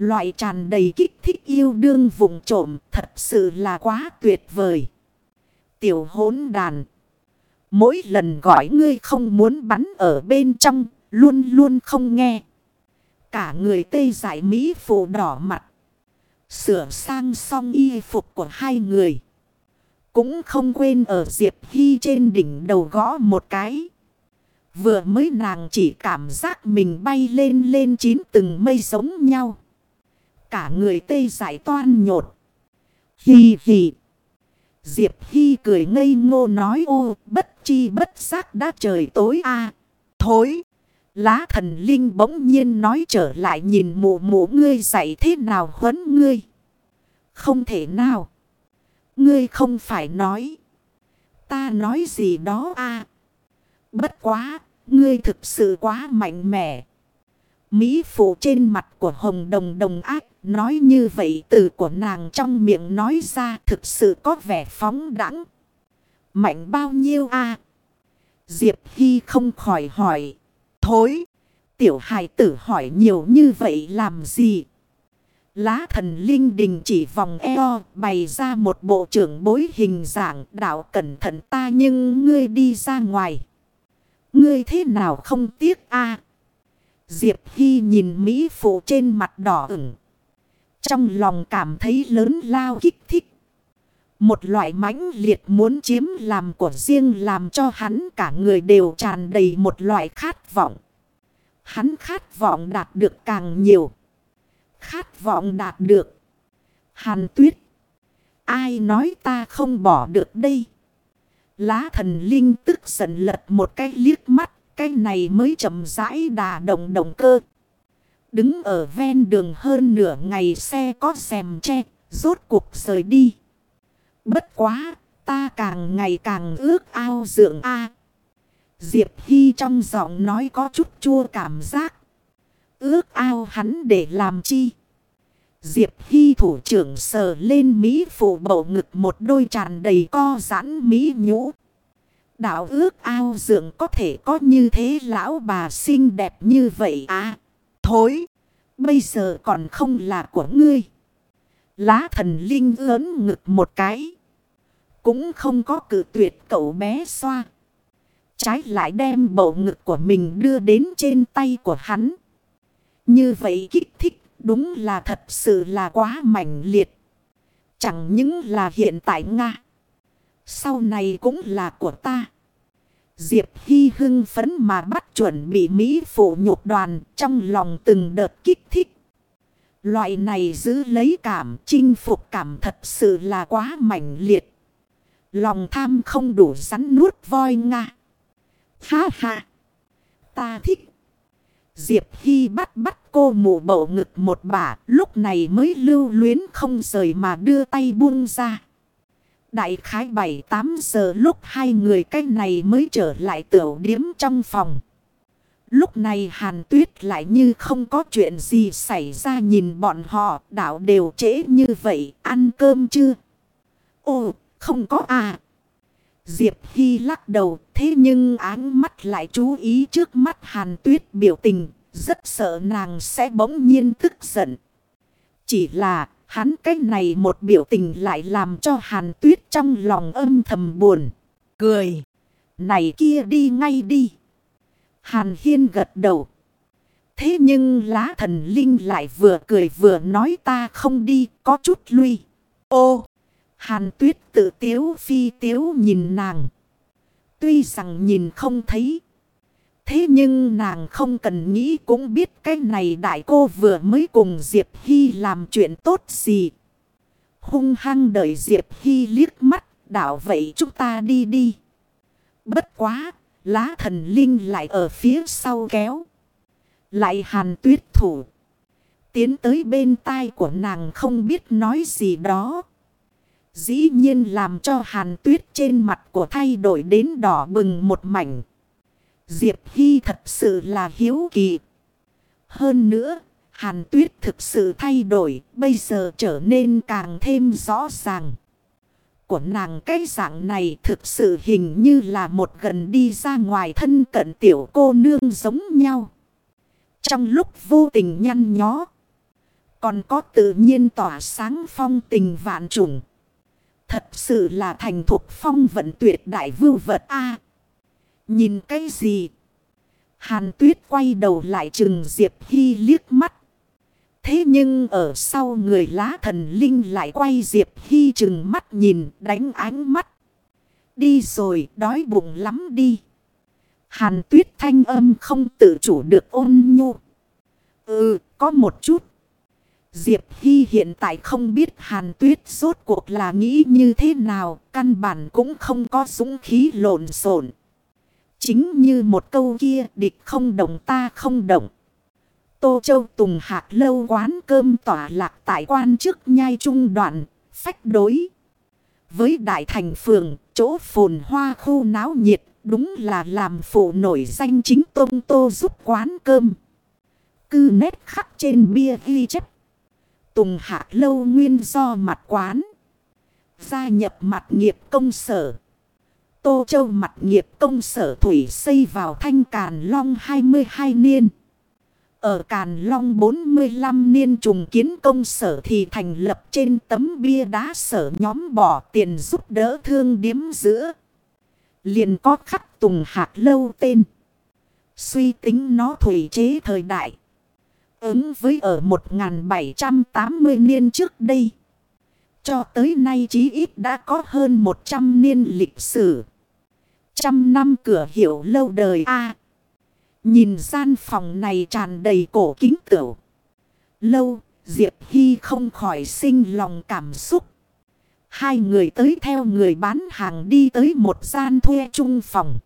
Loại tràn đầy kích thích yêu đương vụng trộm thật sự là quá tuyệt vời. Tiểu hỗn đàn. Mỗi lần gọi ngươi không muốn bắn ở bên trong, luôn luôn không nghe. Cả người tê dại mỹ phụ đỏ mặt. Sửa sang xong y phục của hai người. Cũng không quên ở Diệp Hy trên đỉnh đầu gõ một cái. Vừa mới nàng chỉ cảm giác mình bay lên lên chín từng mây giống nhau. Cả người tê dại toan nhột. Hì hì. Diệp Hy cười ngây ngô nói ô bất chi bất giác đã trời tối a. Thối. Lá thần linh bỗng nhiên nói trở lại nhìn mụ mụ ngươi dạy thế nào huấn ngươi. Không thể nào. Ngươi không phải nói. Ta nói gì đó a. Bất quá, ngươi thực sự quá mạnh mẽ. Mỹ phụ trên mặt của Hồng Đồng Đồng ác nói như vậy từ của nàng trong miệng nói ra thực sự có vẻ phóng đãng. Mạnh bao nhiêu a? Diệp Hy không khỏi hỏi. Thối, tiểu hài tử hỏi nhiều như vậy làm gì? Lá thần linh đình chỉ vòng eo bày ra một bộ trưởng bối hình dạng đạo cẩn thận ta nhưng ngươi đi ra ngoài. Ngươi thế nào không tiếc a? Diệp Hy nhìn Mỹ phụ trên mặt đỏ ửng. Trong lòng cảm thấy lớn lao kích thích. Một loại mãnh liệt muốn chiếm làm của riêng làm cho hắn cả người đều tràn đầy một loại khát vọng. Hắn khát vọng đạt được càng nhiều. Khát vọng đạt được. Hàn Tuyết. Ai nói ta không bỏ được đây? Lá thần linh tức giận lật một cái liếc mắt. Cái này mới chậm rãi đà động động cơ. Đứng ở ven đường hơn nửa ngày xe có rèm che. Rốt cuộc rời đi. Bất quá. Ta càng ngày càng ước ao dưỡng a. Diệp Hy trong giọng nói có chút chua cảm giác. Ước ao hắn để làm chi? Diệp Hy thủ trưởng sờ lên Mỹ phụ bầu ngực một đôi tràn đầy co giãn Mỹ nhũ. Đạo ước ao dưỡng có thể có như thế lão bà xinh đẹp như vậy à? Thối! Bây giờ còn không là của ngươi. Lá thần linh ớn ngực một cái. Cũng không có cự tuyệt cậu bé xoa. Trái lại đem bầu ngực của mình đưa đến trên tay của hắn. Như vậy kích thích đúng là thật sự là quá mãnh liệt. Chẳng những là hiện tại Nga. Sau này cũng là của ta. Diệp Hy hưng phấn mà bắt chuẩn bị Mỹ phụ nhục đoàn trong lòng từng đợt kích thích. Loại này giữ lấy cảm chinh phục cảm thật sự là quá mãnh liệt. Lòng tham không đủ rắn nuốt voi Nga. Ha ha. Ta thích. Diệp Hy bắt cô mụ bầu ngực một bả lúc này mới lưu luyến không rời mà đưa tay buông ra. Đại khái 7-8 giờ lúc hai người cái này mới trở lại tiểu điếm trong phòng. Lúc này Hàn Tuyết lại như không có chuyện gì xảy ra nhìn bọn họ đảo đều trễ như vậy ăn cơm chưa? Ồ không có à. Diệp Hy lắc đầu thế nhưng áng mắt lại chú ý trước mắt Hàn Tuyết biểu tình rất sợ nàng sẽ bỗng nhiên tức giận. Chỉ là hắn cách này một biểu tình lại làm cho Hàn Tuyết trong lòng âm thầm buồn. Cười. Này kia đi ngay đi. Hàn Hiên gật đầu. Thế nhưng lá thần linh lại vừa cười vừa nói ta không đi có chút lui. Ô. Hàn Tuyết tự tiếu phi tiếu nhìn nàng. Tuy rằng nhìn không thấy. Thế nhưng nàng không cần nghĩ cũng biết cái này đại cô vừa mới cùng Diệp Hy làm chuyện tốt gì. Hung hăng đợi Diệp Hy liếc mắt, đảo vậy chúng ta đi đi. Bất quá, lá thần linh lại ở phía sau kéo. Lại Hàn Tuyết thủ. Tiến tới bên tai của nàng không biết nói gì đó. Dĩ nhiên làm cho Hàn Tuyết trên mặt của thay đổi đến đỏ bừng một mảnh. Diệp Hy thật sự là hiếu kỳ. Hơn nữa, Hàn Tuyết thực sự thay đổi, bây giờ trở nên càng thêm rõ ràng. Của nàng cái dạng này thực sự hình như là một gần đi ra ngoài thân cận tiểu cô nương giống nhau. Trong lúc vô tình nhăn nhó, Còn có tự nhiên tỏa sáng phong tình vạn trùng. Thật sự là thành thục phong vận tuyệt đại vưu vật a. Nhìn cái gì? Hàn Tuyết quay đầu lại chừng Diệp Hy liếc mắt. Thế nhưng ở sau người lá thần linh lại quay Diệp Hy chừng mắt nhìn đánh ánh mắt. Đi rồi, đói bụng lắm đi. Hàn Tuyết thanh âm không tự chủ được ôn nhu. Ừ, có một chút. Diệp Hy hiện tại không biết Hàn Tuyết rốt cuộc là nghĩ như thế nào. Căn bản cũng không có dũng khí lộn xộn. Chính như một câu kia, địch không động ta không động. Tô Châu Tùng Hạc lâu quán cơm tỏa lạc tại quan trước nhai trung đoạn, phách đối. Với đại thành phường, chỗ phồn hoa khu náo nhiệt, đúng là làm phụ nổi danh chính Tông Tô giúp quán cơm. Cư nét khắc trên bia ghi chép. Tùng Hạc lâu nguyên do mặt quán. Gia nhập mặt nghiệp công sở. Tô Châu mặt nghiệp công sở thủy xây vào Thanh Càn Long 22 niên. Ở Càn Long 45 niên trùng kiến công sở thì thành lập trên tấm bia đá sở nhóm bỏ tiền giúp đỡ thương điếm giữa. Liền có khắc Tùng Hạc lâu tên. Suy tính nó thủy chế thời đại. Ứng với ở 1780 niên trước đây. Cho tới nay chí ít đã có hơn 100 niên lịch sử. Trăm năm cửa hiệu lâu đời a. Nhìn gian phòng này tràn đầy cổ kính tửu. Lâu, Diệp Hy không khỏi sinh lòng cảm xúc. Hai người tới theo người bán hàng đi tới một gian thuê chung phòng.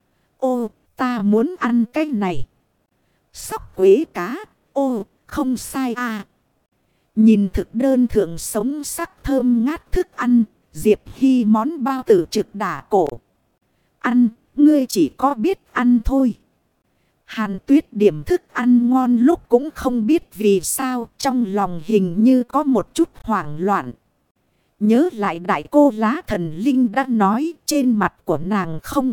Ô, ta muốn ăn cái này. Sóc quế cá, ô, không sai à. Nhìn thực đơn thượng sống sắc thơm ngát thức ăn, Diệp Hy món bao tử trực đả cổ. Ăn, ngươi chỉ có biết ăn thôi. Hàn Tuyết điểm thức ăn ngon lúc cũng không biết vì sao trong lòng hình như có một chút hoảng loạn. Nhớ lại đại cô lá thần linh đã nói trên mặt của nàng không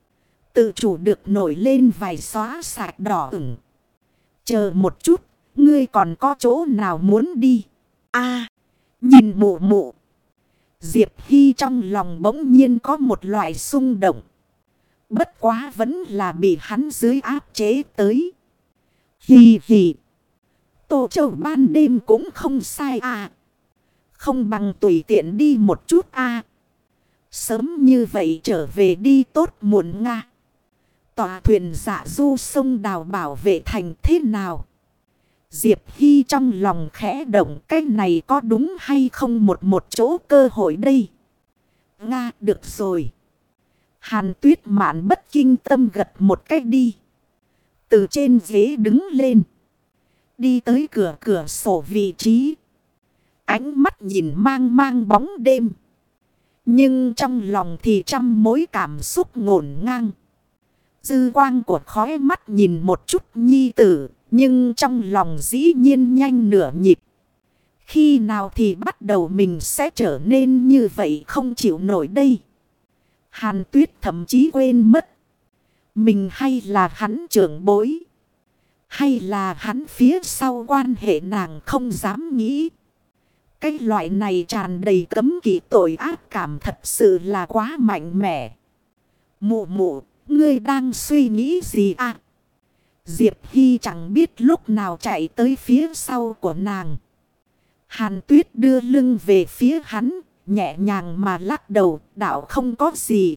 tự chủ được nổi lên vài xóa sạch đỏ ửng. Chờ một chút, ngươi còn có chỗ nào muốn đi? À, nhìn mụ mụ. Diệp Hy trong lòng bỗng nhiên có một loại xung động. Bất quá vẫn là bị hắn dưới áp chế tới. Hì hì. Tô Châu ban đêm cũng không sai à. Không bằng tùy tiện đi một chút à. Sớm như vậy trở về đi tốt muộn nga. Tòa thuyền dạ du sông đào bảo vệ thành thế nào? Diệp Hy trong lòng khẽ động cái này có đúng hay không một chỗ cơ hội đây? Nga được rồi. Hàn Tuyết Mạn bất kinh tâm gật một cách đi. Từ trên ghế đứng lên. Đi tới cửa sổ vị trí. Ánh mắt nhìn mang mang bóng đêm. Nhưng trong lòng thì trăm mối cảm xúc ngổn ngang. Dư quang của khói mắt nhìn một chút nhi tử. Nhưng trong lòng dĩ nhiên nhanh nửa nhịp. Khi nào thì bắt đầu mình sẽ trở nên như vậy không chịu nổi đây. Hàn Tuyết thậm chí quên mất. Mình hay là hắn trưởng bối. Hay là hắn phía sau quan hệ nàng không dám nghĩ. Cái loại này tràn đầy cấm kỵ tội ác cảm thật sự là quá mạnh mẽ. Mụ mụ, ngươi đang suy nghĩ gì à? Diệp Hy chẳng biết lúc nào chạy tới phía sau của nàng. Hàn Tuyết đưa lưng về phía hắn, nhẹ nhàng mà lắc đầu, đạo không có gì.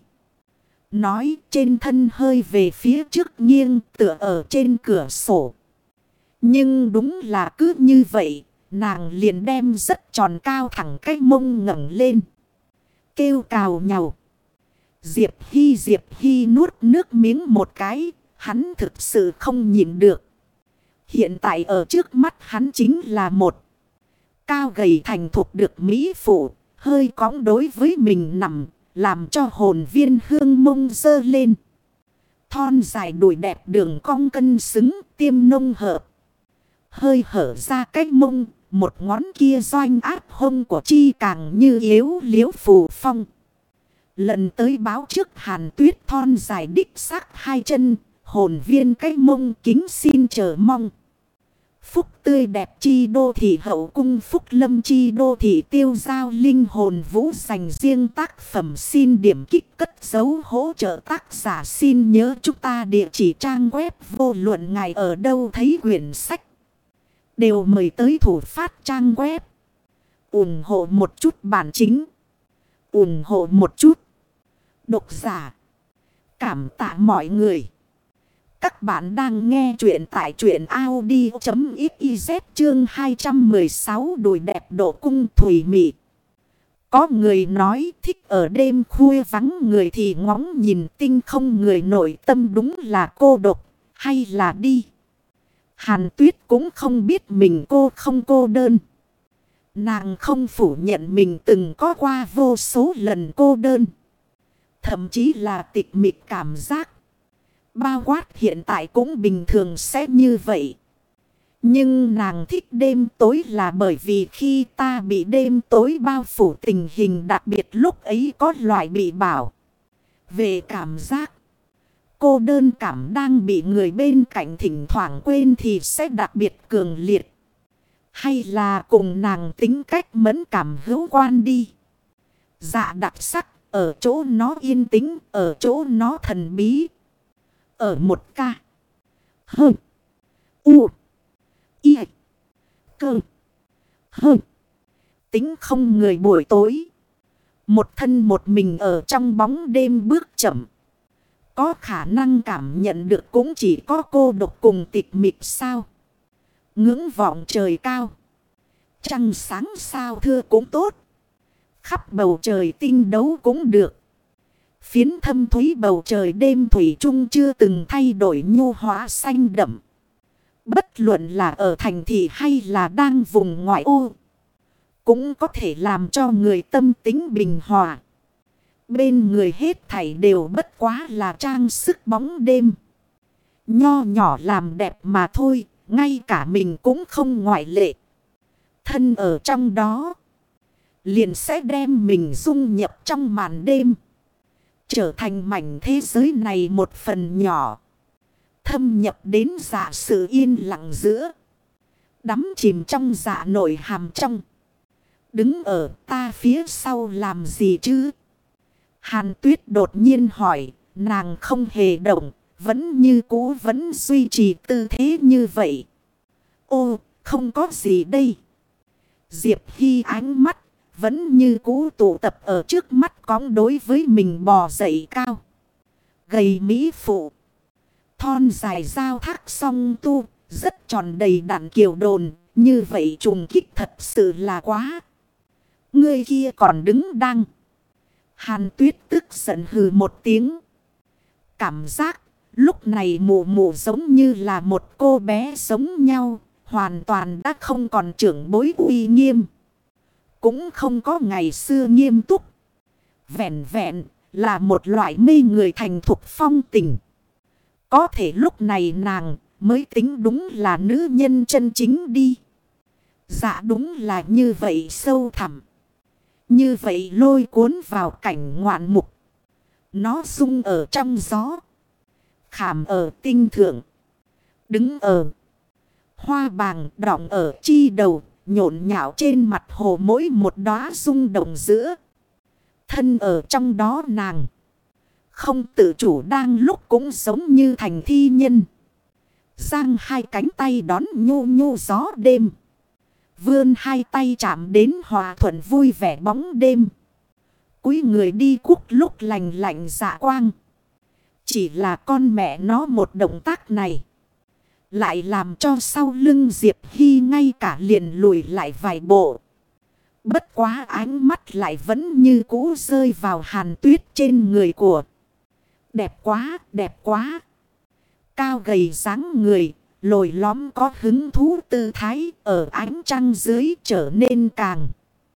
Nói trên thân hơi về phía trước nghiêng tựa ở trên cửa sổ. Nhưng đúng là cứ như vậy, nàng liền đem rất tròn cao thẳng cái mông ngẩng lên. Kêu cào nhàu. Diệp Hy nuốt nước miếng một cái, hắn thực sự không nhịn được. Hiện tại ở trước mắt hắn chính là một cao gầy thành thục được mỹ phụ, hơi cõng đối với mình nằm, làm cho hồn viên hương mông dơ lên. Thon dài đùi đẹp đường cong cân xứng, tiêm nông hợp. Hơi hở ra cách mông, một ngón kia doanh áp hông của chi càng như yếu liếu phù phong. Lần tới báo trước Hàn Tuyết thon dài đích xác hai chân, hồn viên cái mông kính xin chờ mong. Phúc tươi đẹp chi đô thị hậu cung, phúc lâm chi đô thị tiêu giao, linh hồn vũ dành riêng tác phẩm, xin điểm kích cất dấu hỗ trợ tác giả. Xin nhớ chúng ta địa chỉ trang web vô luận ngài ở đâu thấy quyển sách đều mời tới thủ phát trang web. Ủng hộ một chút bản chính, ủng hộ một chút độc giả. Cảm tạ mọi người. Các bạn đang nghe chuyện tại truyện audio.xyz chương 216 đùi đẹp độ cung thủy mị. Có người nói thích ở đêm khuya vắng người thì ngóng nhìn tinh không, người nội tâm đúng là cô độc hay là đi. Hàn Tuyết cũng không biết mình cô không cô đơn. Nàng không phủ nhận mình từng có qua vô số lần cô đơn. Thậm chí là tịch mịch cảm giác. Bao quát hiện tại cũng bình thường sẽ như vậy. Nhưng nàng thích đêm tối là bởi vì khi ta bị đêm tối bao phủ, tình hình đặc biệt lúc ấy có loại bị bảo. Về cảm giác, cô đơn cảm đang bị người bên cạnh thỉnh thoảng quên thì sẽ đặc biệt cường liệt. Hay là cùng nàng tính cách mẫn cảm hữu quan đi. Dạ đặc sắc, ở chỗ nó yên tĩnh, ở chỗ nó thần bí. Ở một ca. Hơ. U. Y. Cơ. Hơ. Tính không người buổi tối. Một thân một mình ở trong bóng đêm bước chậm. Có khả năng cảm nhận được cũng chỉ có cô độc cùng tịch mịch sao. Ngưỡng vọng trời cao. Trăng sáng sao thưa cũng tốt. Khắp bầu trời tinh đấu cũng được. Phiến thâm thúy bầu trời đêm thủy chung chưa từng thay đổi nhu hóa xanh đậm. Bất luận là ở thành thị hay là đang vùng ngoại ô, cũng có thể làm cho người tâm tính bình hòa. Bên người hết thảy đều bất quá là trang sức bóng đêm. Nho nhỏ làm đẹp mà thôi, ngay cả mình cũng không ngoại lệ. Thân ở trong đó, liền sẽ đem mình dung nhập trong màn đêm. Trở thành mảnh thế giới này một phần nhỏ. Thâm nhập đến dạ sự yên lặng giữa. Đắm chìm trong dạ nội hàm trong. Đứng ở ta phía sau làm gì chứ? Hàn Tuyết đột nhiên hỏi. Nàng không hề động. Vẫn như cũ vẫn duy trì tư thế như vậy. Ô, không có gì đây. Diệp Hy ánh mắt vẫn như cũ tụ tập ở trước mắt cóng đối với mình bò dậy cao. Gầy mỹ phụ. Thon dài giao thác song tu. Rất tròn đầy đặn kiều đồn. Như vậy trùng kích thật sự là quá. Người kia còn đứng đăng. Hàn Tuyết tức giận hừ một tiếng. Cảm giác lúc này mụ mụ giống như là một cô bé giống nhau. Hoàn toàn đã không còn trưởng bối uy nghiêm. Cũng không có ngày xưa nghiêm túc. Vẹn vẹn là một loại mê người thành thục phong tình. Có thể lúc này nàng mới tính đúng là nữ nhân chân chính đi. Dạ đúng là như vậy sâu thẳm. Như vậy lôi cuốn vào cảnh ngoạn mục. Nó rung ở trong gió. Khảm ở tinh thượng. Đứng ở hoa bàng đọng ở chi đầu. Nhộn nhạo trên mặt hồ mỗi một đóa rung động giữa. Thân ở trong đó nàng. Không tự chủ đang lúc cũng giống như thành thi nhân. Giang hai cánh tay đón nhu nhu gió đêm. Vươn hai tay chạm đến hòa thuận vui vẻ bóng đêm. Cúi người đi cúc lúc lành lạnh dạ quang. Chỉ là con mẹ nó một động tác này. Lại làm cho sau lưng Diệp Hy ngay cả liền lùi lại vài bộ. Bất quá ánh mắt lại vẫn như cũ rơi vào Hàn Tuyết trên người của. Đẹp quá, đẹp quá. Cao gầy dáng người, lồi lõm có hứng thú tư thái ở ánh trăng dưới trở nên càng